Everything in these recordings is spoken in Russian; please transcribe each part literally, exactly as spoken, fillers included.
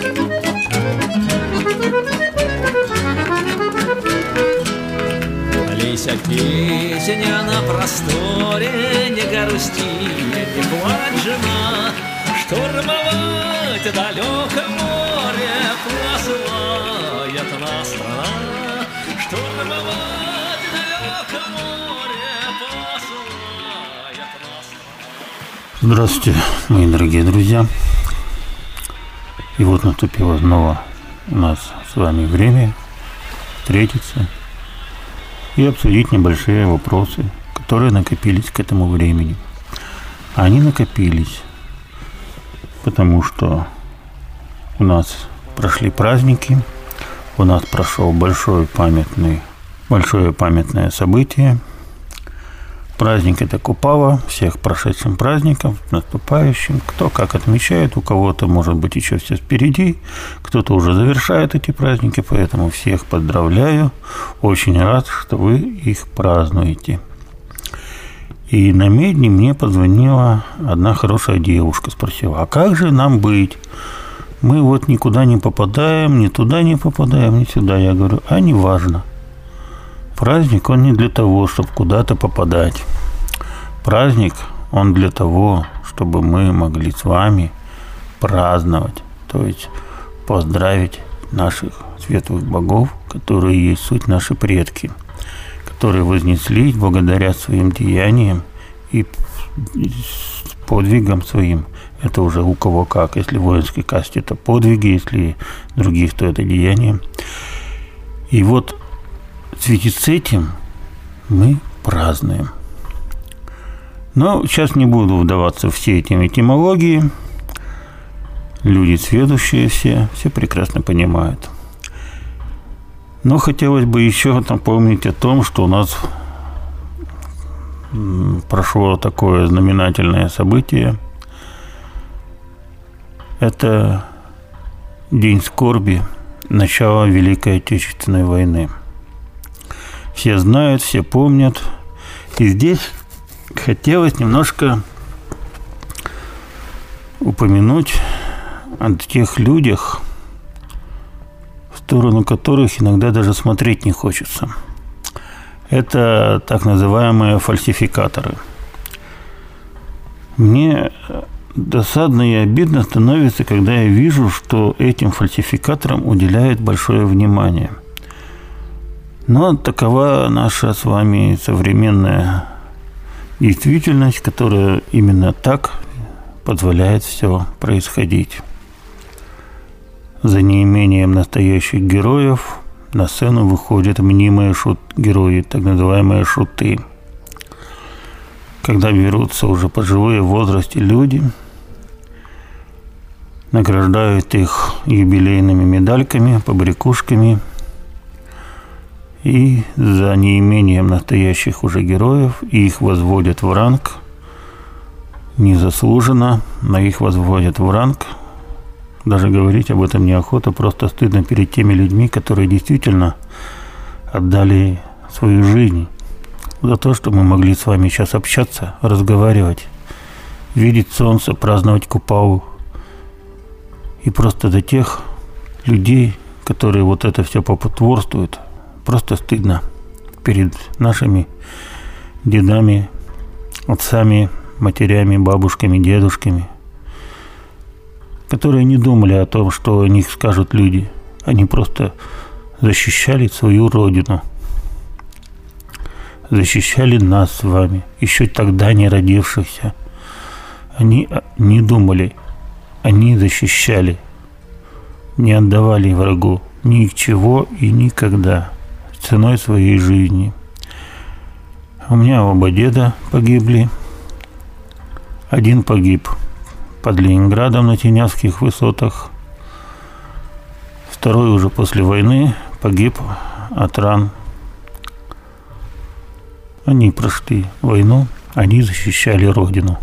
Лися, песня на просторе, не грусти, не плачь, жена, штурмовать далекое море посылает нас страна, штурмовать далекое море посылает нас страна. Здравствуйте, мои дорогие друзья. И вот наступило снова у нас с вами время встретиться и обсудить небольшие вопросы, которые накопились к этому времени. Они накопились, потому что у нас прошли праздники, у нас прошел большой памятный, большое памятное событие. Праздник это Купала, всех прошедшим праздником, наступающим, кто как отмечает, у кого-то может быть еще все впереди, кто-то уже завершает эти праздники, поэтому всех поздравляю, очень рад, что вы их празднуете. И на медне мне позвонила одна хорошая девушка, спросила, а как же нам быть? Мы вот никуда не попадаем, ни туда не попадаем, ни сюда. Я говорю, а не важно. Праздник, он не для того, чтобы куда-то попадать. Праздник, он для того, чтобы мы могли с вами праздновать, то есть поздравить наших светлых богов, которые есть суть наши предки, которые вознеслись благодаря своим деяниям и подвигам своим. Это уже у кого как. Если в воинской касте, это подвиги, если других, то это деяния. И вот в связи с этим мы празднуем. Но сейчас не буду вдаваться в все эти этимологии. Люди сведущие все, все прекрасно понимают. Но хотелось бы еще напомнить о том, что у нас прошло такое знаменательное событие. Это День скорби, начало Великой Отечественной войны. Все знают, все помнят. И здесь хотелось немножко упомянуть о тех людях, в сторону которых иногда даже смотреть не хочется. Это так называемые фальсификаторы. Мне досадно и обидно становится, когда я вижу, что этим фальсификаторам уделяют большое внимание. Но такова наша с вами современная действительность, которая именно так позволяет все происходить. За неимением настоящих героев на сцену выходят мнимые шут герои, так называемые шуты. Когда берутся уже пожилые в возрасте люди, награждают их юбилейными медальками, побрякушками, и за неимением настоящих уже героев их возводят в ранг незаслуженно, но их возводят в ранг. Даже говорить об этом неохота, просто стыдно перед теми людьми, которые действительно отдали свою жизнь за то, что мы могли с вами сейчас общаться, разговаривать, видеть солнце, праздновать Купалу. И просто за тех людей, которые вот это все попотворствуют, просто стыдно перед нашими дедами, отцами, матерями, бабушками, дедушками, которые не думали о том, что о них скажут люди. Они просто защищали свою родину, защищали нас с вами, еще тогда не родившихся. Они не думали, они защищали, не отдавали врагу ничего и никогда, ценой своей жизни. У меня оба деда погибли. Один погиб под Ленинградом на Тинявских высотах. Второй уже после войны погиб от ран. Они прошли войну, они защищали Родину.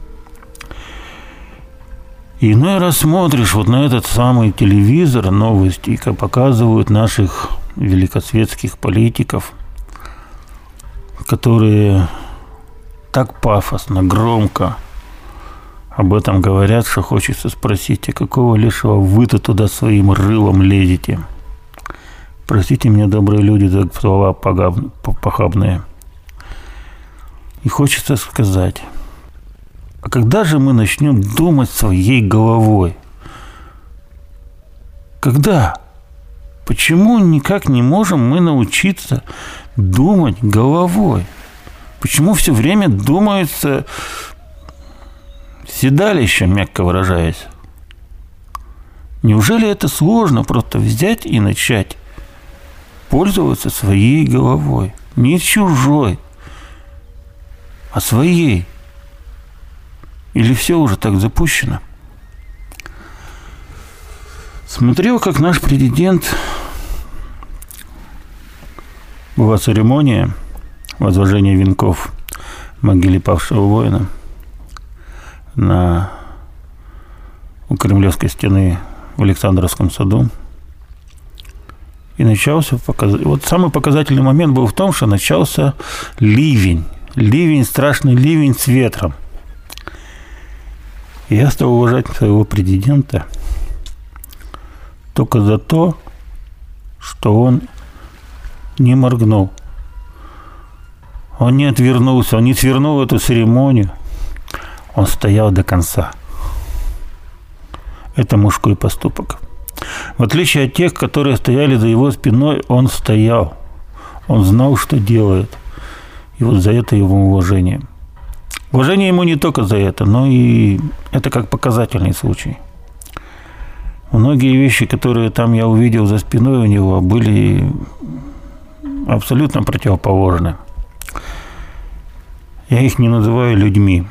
И иной раз смотришь вот на этот самый телевизор, новости, как показывают наших великосветских политиков, которые так пафосно, громко Об этом говорят, что хочется спросить, а какого лешего вы-то туда своим рылом лезете? Простите меня, добрые люди, за слова похабные. И хочется сказать, а когда же мы начнем думать своей головой? Когда? Почему никак не можем мы научиться думать головой? Почему все время думается седалищем, мягко выражаясь? Неужели это сложно просто взять и начать пользоваться своей головой? Не чужой, а своей. Или все уже так запущено? Смотрел, как наш президент, была церемония возложения венков в могиле павшего воина на, у Кремлевской стены в Александровском саду. И начался, вот самый показательный момент был в том, что начался ливень. Ливень, страшный ливень с ветром. И я стал уважать своего президента только за то, что он не моргнул. Он не отвернулся, он не свернул эту церемонию. Он стоял до конца. Это мужской поступок. В отличие от тех, которые стояли за его спиной, он стоял. Он знал, что делает. И вот за это его уважение. Уважение ему не только за это, но и это как показательный случай. Многие вещи, которые там я увидел за спиной у него, были абсолютно противоположны. Я их не называю людьми.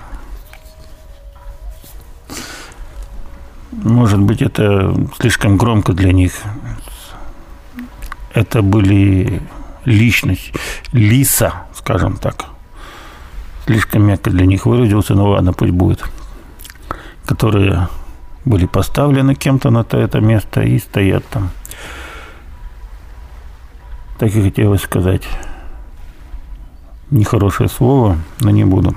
Может быть, это слишком громко для них. Это были личность, лиса, скажем так. Слишком мягко для них выразился, но ладно, пусть будет. Которые были поставлены кем-то на это место и стоят там. Так и хотелось сказать нехорошее слово, но не буду.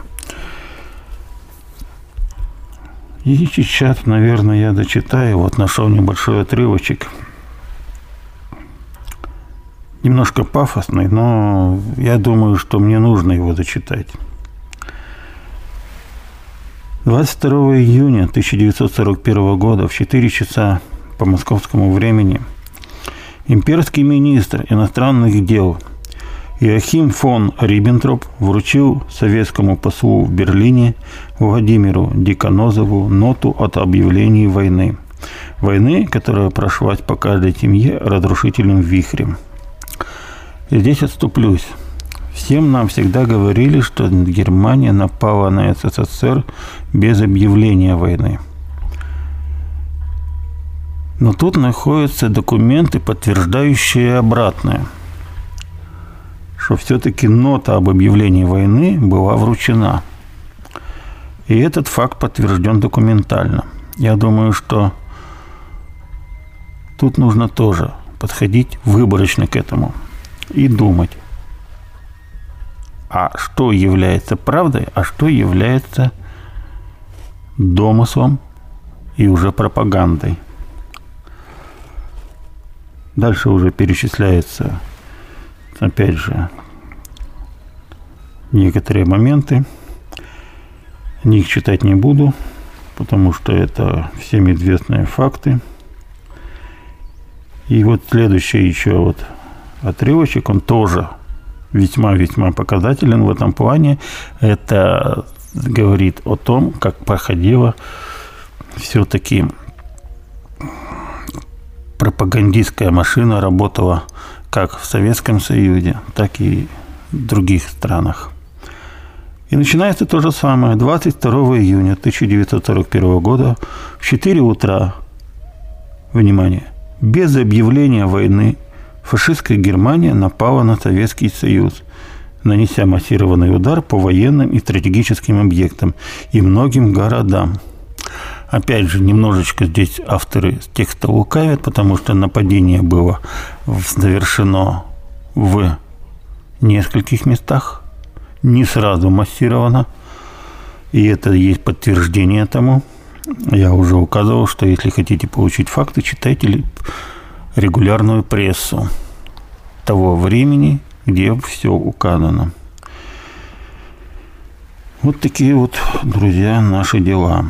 И сейчас, наверное, я дочитаю. Вот нашел небольшой отрывочек. Немножко пафосный, но я думаю, что мне нужно его дочитать. двадцать второго июня тысяча девятьсот сорок первого года в четыре часа по московскому времени имперский министр иностранных дел Иоахим фон Риббентроп вручил советскому послу в Берлине Владимиру Деканозову ноту от объявления войны. Войны, которая прошлась по каждой семье разрушительным вихрем. И здесь отступлюсь. Всем нам всегда говорили, что Германия напала на СССР без объявления войны. Но тут находятся документы, подтверждающие обратное, что все-таки нота об объявлении войны была вручена. И этот факт подтвержден документально. Я думаю, что тут нужно тоже подходить выборочно к этому и думать, а что является правдой, а что является домыслом и уже пропагандой. Дальше уже перечисляется, опять же, некоторые моменты. Их читать не буду, потому что это всем известные факты. И вот следующий еще вот отрывочек, он тоже весьма-весьма показателен в этом плане. Это говорит о том, как проходила все-таки пропагандистская машина, работала как в Советском Союзе, так и в других странах. И начинается то же самое. двадцать второго июня тысяча девятьсот сорок первого года в четыре утра, внимание, без объявления войны фашистская Германия напала на Советский Союз, нанеся массированный удар по военным и стратегическим объектам и многим городам. Опять же, немножечко здесь авторы текста лукавят, потому что нападение было совершено в нескольких местах, не сразу массировано. И это есть подтверждение тому. Я уже указывал, что если хотите получить факты, читайте регулярную прессу того времени, где все указано. Вот такие вот, друзья, наши дела.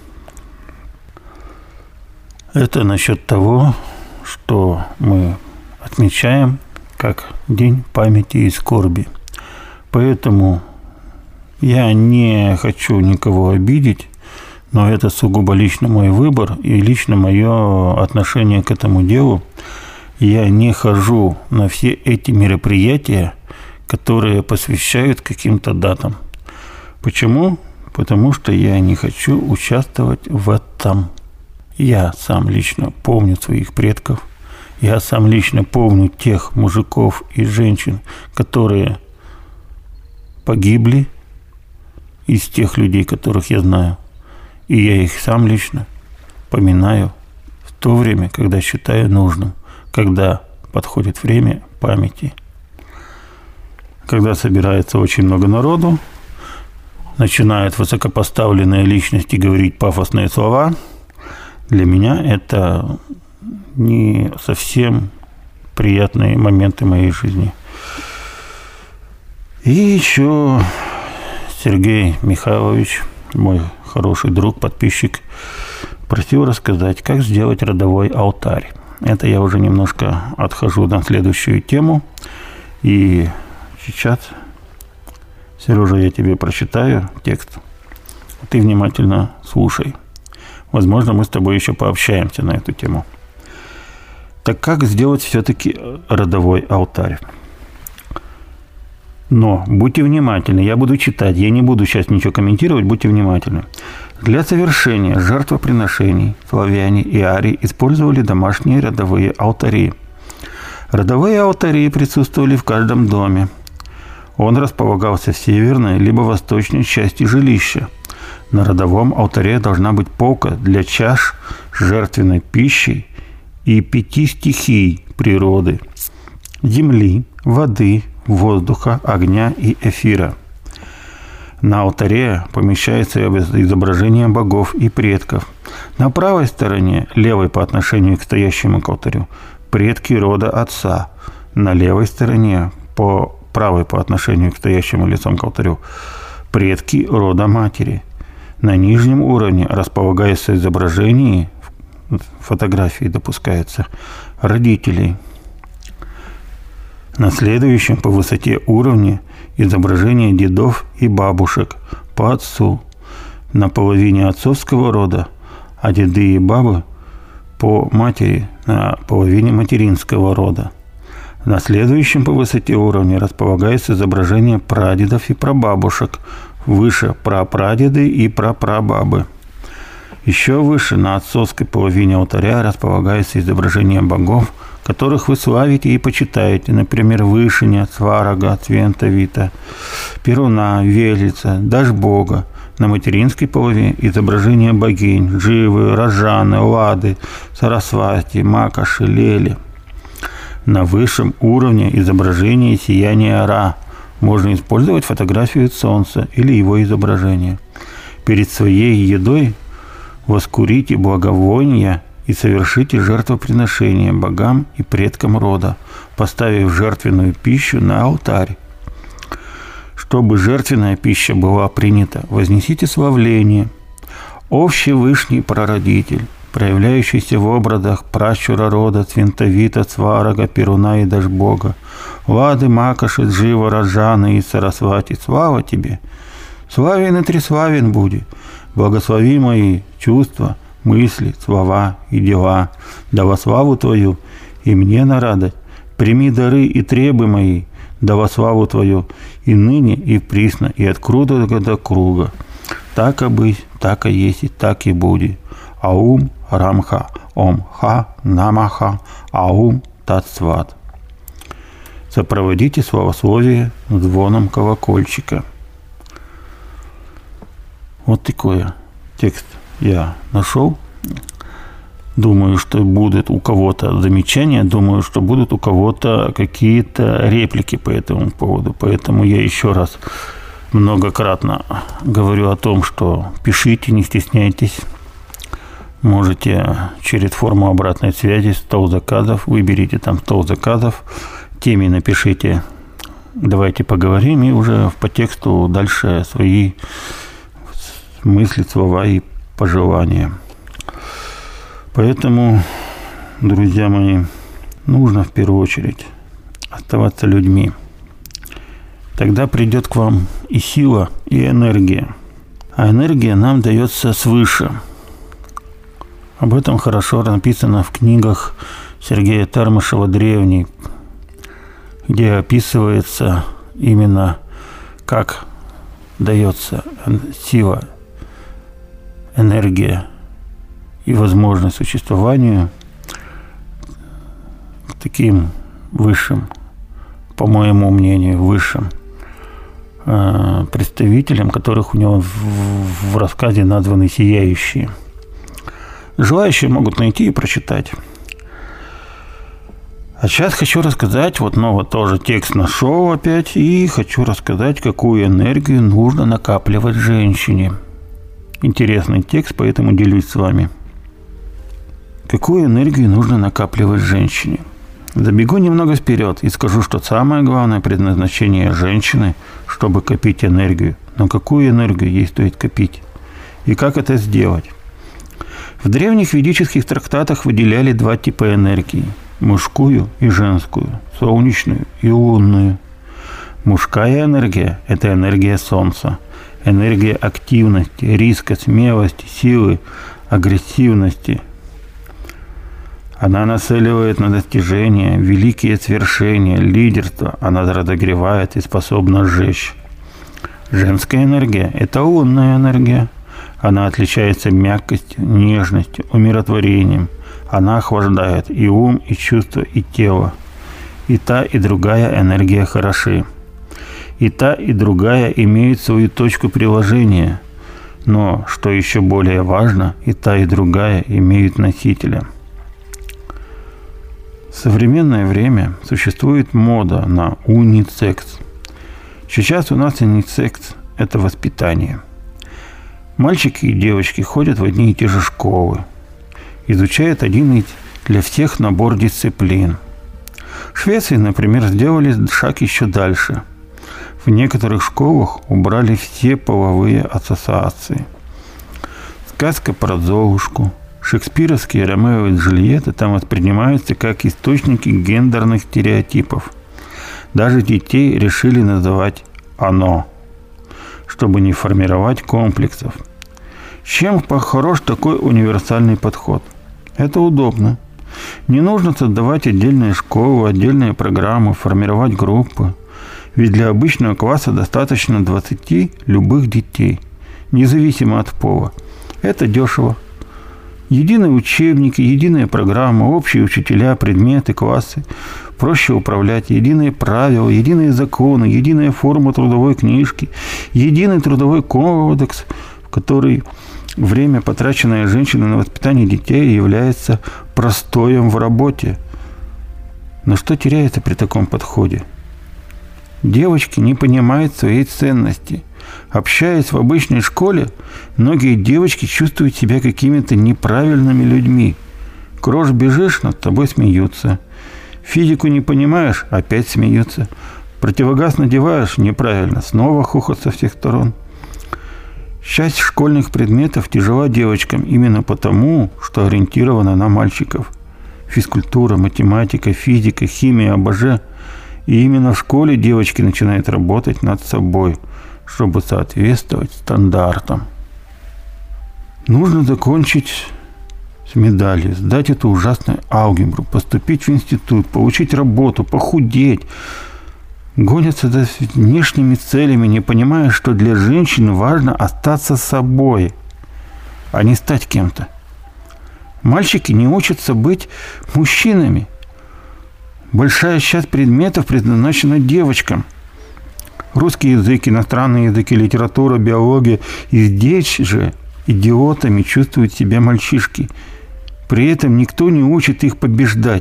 Это насчет того, что мы отмечаем как День памяти и скорби. Поэтому я не хочу никого обидеть, но это сугубо лично мой выбор и лично мое отношение к этому делу. Я не хожу на все эти мероприятия, которые посвящают каким-то датам. Почему? Потому что я не хочу участвовать в этом. Я сам лично помню своих предков. Я сам лично помню тех мужиков и женщин, которые погибли из тех людей, которых я знаю. И я их сам лично поминаю в то время, когда считаю нужным, когда подходит время памяти. Когда собирается очень много народу, начинают высокопоставленные личности говорить пафосные слова, для меня это не совсем приятные моменты моей жизни. И еще Сергей Михайлович, мой хороший друг, подписчик, просил рассказать, как сделать родовой алтарь. Это я уже немножко отхожу на следующую тему. И сейчас, Сережа, я тебе прочитаю текст. Ты внимательно слушай. Возможно, мы с тобой еще пообщаемся на эту тему. Так как сделать все-таки родовой алтарь? Но будьте внимательны, я буду читать, я не буду сейчас ничего комментировать, будьте внимательны. Для совершения жертвоприношений славяне и арии использовали домашние родовые алтари. Родовые алтари присутствовали в каждом доме. Он располагался в северной либо восточной части жилища. На родовом алтаре должна быть полка для чаш с жертвенной пищей и пяти стихий природы – земли, воды, воздуха, огня и эфира. На алтаре помещается изображение богов и предков. На правой стороне, левой по отношению к стоящему к алтарю, предки рода отца. На левой стороне, по правой по отношению к стоящему лицом к алтарю, предки рода матери. На нижнем уровне располагается изображение, фотографии допускается, родителей. На следующем по высоте уровне изображение дедов и бабушек по отцу. На половине отцовского рода, а деды и бабы по матери на половине материнского рода. На следующем по высоте уровне располагается изображение прадедов и прабабушек, выше прапрадеды и прапрабабы. Еще выше на отцовской половине алтаря располагается изображение богов, которых вы славите и почитаете, например, Вышиня, Сварога, Цвентовита, Перуна, Велица, Дашбога. На материнской половине изображение богинь Дживы, Раджаны, Лады, Сарасвати, Макаши, Лели. На высшем уровне изображение сияния Ра. Можно использовать фотографию солнца или его изображение. Перед своей едой воскурите благовония и совершите жертвоприношение богам и предкам рода, поставив жертвенную пищу на алтарь. Чтобы жертвенная пища была принята, вознесите славление. О Всевышний Прародитель, проявляющийся в образах пращура рода Цвентовита, Сварога, Перуна и Дашбога, Лады, Макаши, Джива, Раджаны и Сарасвати, слава тебе! Славен и треславен буди, благослови мои чувства, мысли, слова и дела, да во славу Твою и мне на радость. Прими дары и требы мои, да во славу Твою и ныне, и присно, и от круга до круга. Так и быть, так и есть, так и будет. Аум Рамха, Ом Ха, Намаха, Аум Татсват. Сопроводите словословие звоном колокольчика. Вот такой текст я нашел. Думаю, что будут у кого-то замечания, думаю, что будут у кого-то какие-то реплики по этому поводу. Поэтому я еще раз многократно говорю о том, что пишите, не стесняйтесь. Можете через форму обратной связи стол заказов, выберите там стол заказов, теме напишите «давайте поговорим» и уже по тексту дальше свои мысли, слова и пожелания. Поэтому, друзья мои, нужно в первую очередь оставаться людьми. Тогда придет к вам и сила, и энергия. А энергия нам дается свыше. Об этом хорошо написано в книгах Сергея Тармышева «Древний», где описывается именно, как дается сила, энергия и возможность существованию к таким высшим, по моему мнению, высшим э, представителям, которых у него в, в рассказе названы «сияющие». Желающие могут найти и прочитать. А сейчас хочу рассказать, вот снова тоже текст нашел опять, и хочу рассказать, какую энергию нужно накапливать женщине. Интересный текст, поэтому делюсь с вами. Какую энергию нужно накапливать женщине? Забегу немного вперед и скажу, что самое главное предназначение женщины, чтобы копить энергию. Но какую энергию ей стоит копить? И как это сделать? В древних ведических трактатах выделяли два типа энергии – мужскую и женскую, солнечную и лунную. Мужская энергия – это энергия Солнца, энергия активности, риска, смелости, силы, агрессивности. Она нацеливает на достижения, великие свершения, лидерство, она разогревает и способна сжечь. Женская энергия – это лунная энергия. Она отличается мягкостью, нежностью, умиротворением. Она охлаждает и ум, и чувства, и тело. И та, и другая энергия хороши. И та, и другая имеют свою точку приложения. Но, что еще более важно, и та, и другая имеют носителя. В современное время существует мода на унисекс. Сейчас у нас унисекс – это воспитание. Мальчики и девочки ходят в одни и те же школы, изучают один и для всех набор дисциплин. В Швеции, например, сделали шаг еще дальше. В некоторых школах убрали все половые ассоциации. Сказка про Золушку, шекспировские Ромео и Джульетта там воспринимаются как источники гендерных стереотипов. Даже детей решили называть «оно», чтобы не формировать комплексов. Чем хорош такой универсальный подход? Это удобно. Не нужно создавать отдельные школы, отдельные программы, формировать группы. Ведь для обычного класса достаточно двадцати любых детей, независимо от пола. Это дешево. Единые учебники, единая программа, общие учителя, предметы, классы. Проще управлять, единые правила, единые законы, единая форма трудовой книжки, единый трудовой кодекс, в который время, потраченное женщиной на воспитание детей, является простоем в работе. Но что теряется при таком подходе? Девочки не понимают своей ценности. Общаясь в обычной школе, многие девочки чувствуют себя какими-то неправильными людьми. Крош бежишь, над тобой смеются. Физику не понимаешь, опять смеются. Противогаз надеваешь, неправильно, снова хохот со всех сторон. Часть школьных предметов тяжела девочкам именно потому, что ориентирована на мальчиков. Физкультура, математика, физика, химия, ОБЖ. И именно в школе девочки начинают работать над собой, чтобы соответствовать стандартам. Нужно закончить с медалью, сдать эту ужасную алгебру, поступить в институт, получить работу, похудеть. Гонятся за внешними целями, не понимая, что для женщин важно остаться собой, а не стать кем-то. Мальчики не учатся быть мужчинами. Большая часть предметов предназначена девочкам. Русский язык, иностранные языки, литература, биология. И здесь же идиотами чувствуют себя мальчишки. При этом никто не учит их побеждать.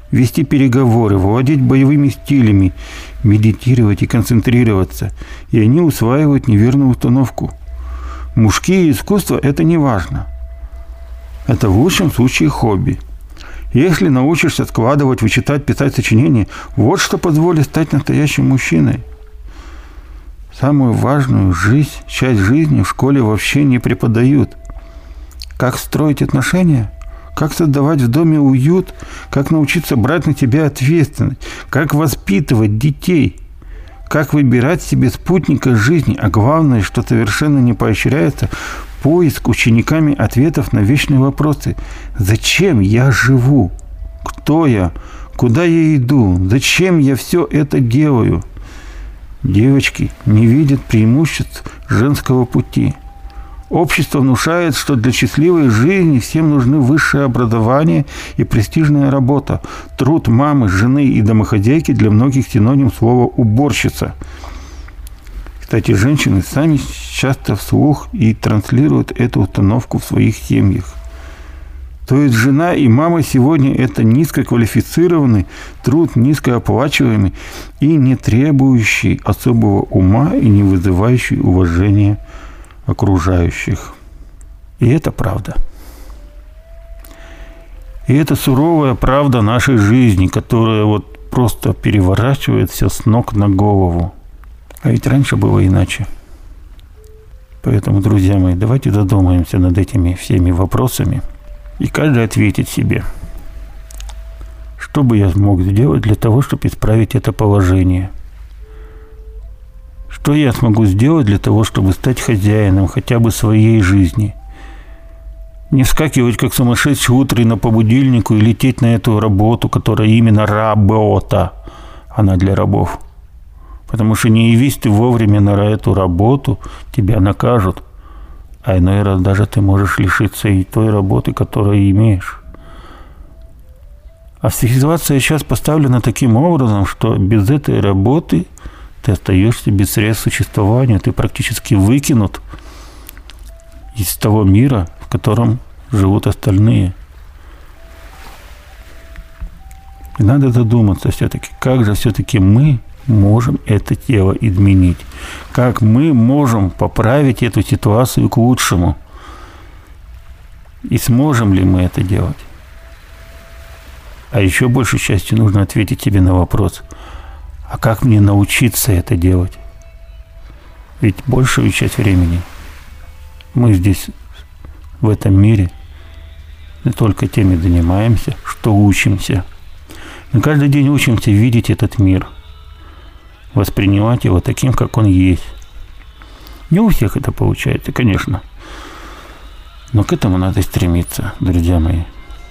вести переговоры, владеть боевыми стилями, медитировать и концентрироваться. И они усваивают неверную установку. Мужские искусства – это не важно. Это в лучшем случае хобби. Если научишься складывать, вычитать, писать сочинения, вот что позволит стать настоящим мужчиной. Самую важную жизнь, часть жизни в школе вообще не преподают. Как строить отношения, как создавать в доме уют, как научиться брать на себя ответственность, как воспитывать детей, как выбирать себе спутника жизни, а главное, что совершенно не поощряется, поиск учениками ответов на вечные вопросы. Зачем я живу? Кто я? Куда я иду? Зачем я все это делаю? Девочки не видят преимуществ женского пути. Общество внушает, что для счастливой жизни всем нужны высшее образование и престижная работа. Труд мамы, жены и домохозяйки для многих синоним слова «уборщица». Кстати, женщины сами часто вслух и транслируют эту установку в своих семьях. То есть жена и мама сегодня – это низкоквалифицированный труд, низкооплачиваемый и не требующий особого ума и не вызывающий уважения окружающих. И это правда. И это суровая правда нашей жизни, которая вот просто переворачивает все с ног на голову. А ведь раньше было иначе. Поэтому, друзья мои, давайте задумаемся над этими всеми вопросами. И каждый ответит себе, что бы я мог сделать для того, чтобы исправить это положение. Что я смогу сделать для того, чтобы стать хозяином хотя бы своей жизни. Не вскакивать как сумасшедший утренно по будильнику и лететь на эту работу, которая именно работа, она для рабов. Потому что не явись ты вовремя на эту работу, тебя накажут. А иной раз даже ты можешь лишиться и той работы, которую имеешь. А ситуация сейчас поставлена таким образом, что без этой работы ты остаешься без средств существования, ты практически выкинут из того мира, в котором живут остальные. И надо задуматься все-таки, как же все-таки мы можем это тело изменить, как мы можем поправить эту ситуацию к лучшему, и сможем ли мы это делать. А еще большей частью нужно ответить себе на вопрос, а как мне научиться это делать? Ведь большую часть времени мы здесь, в этом мире, не только теми занимаемся, что учимся. Мы каждый день учимся видеть этот мир, воспринимать его таким, как он есть. Не у всех это получается, конечно. Но к этому надо стремиться, друзья мои.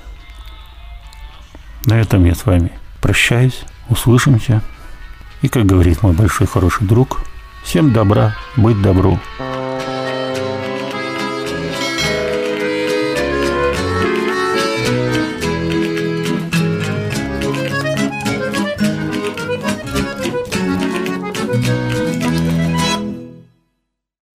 На этом я с вами прощаюсь. Услышимся. И, как говорит мой большой хороший друг, всем добра, быть добру.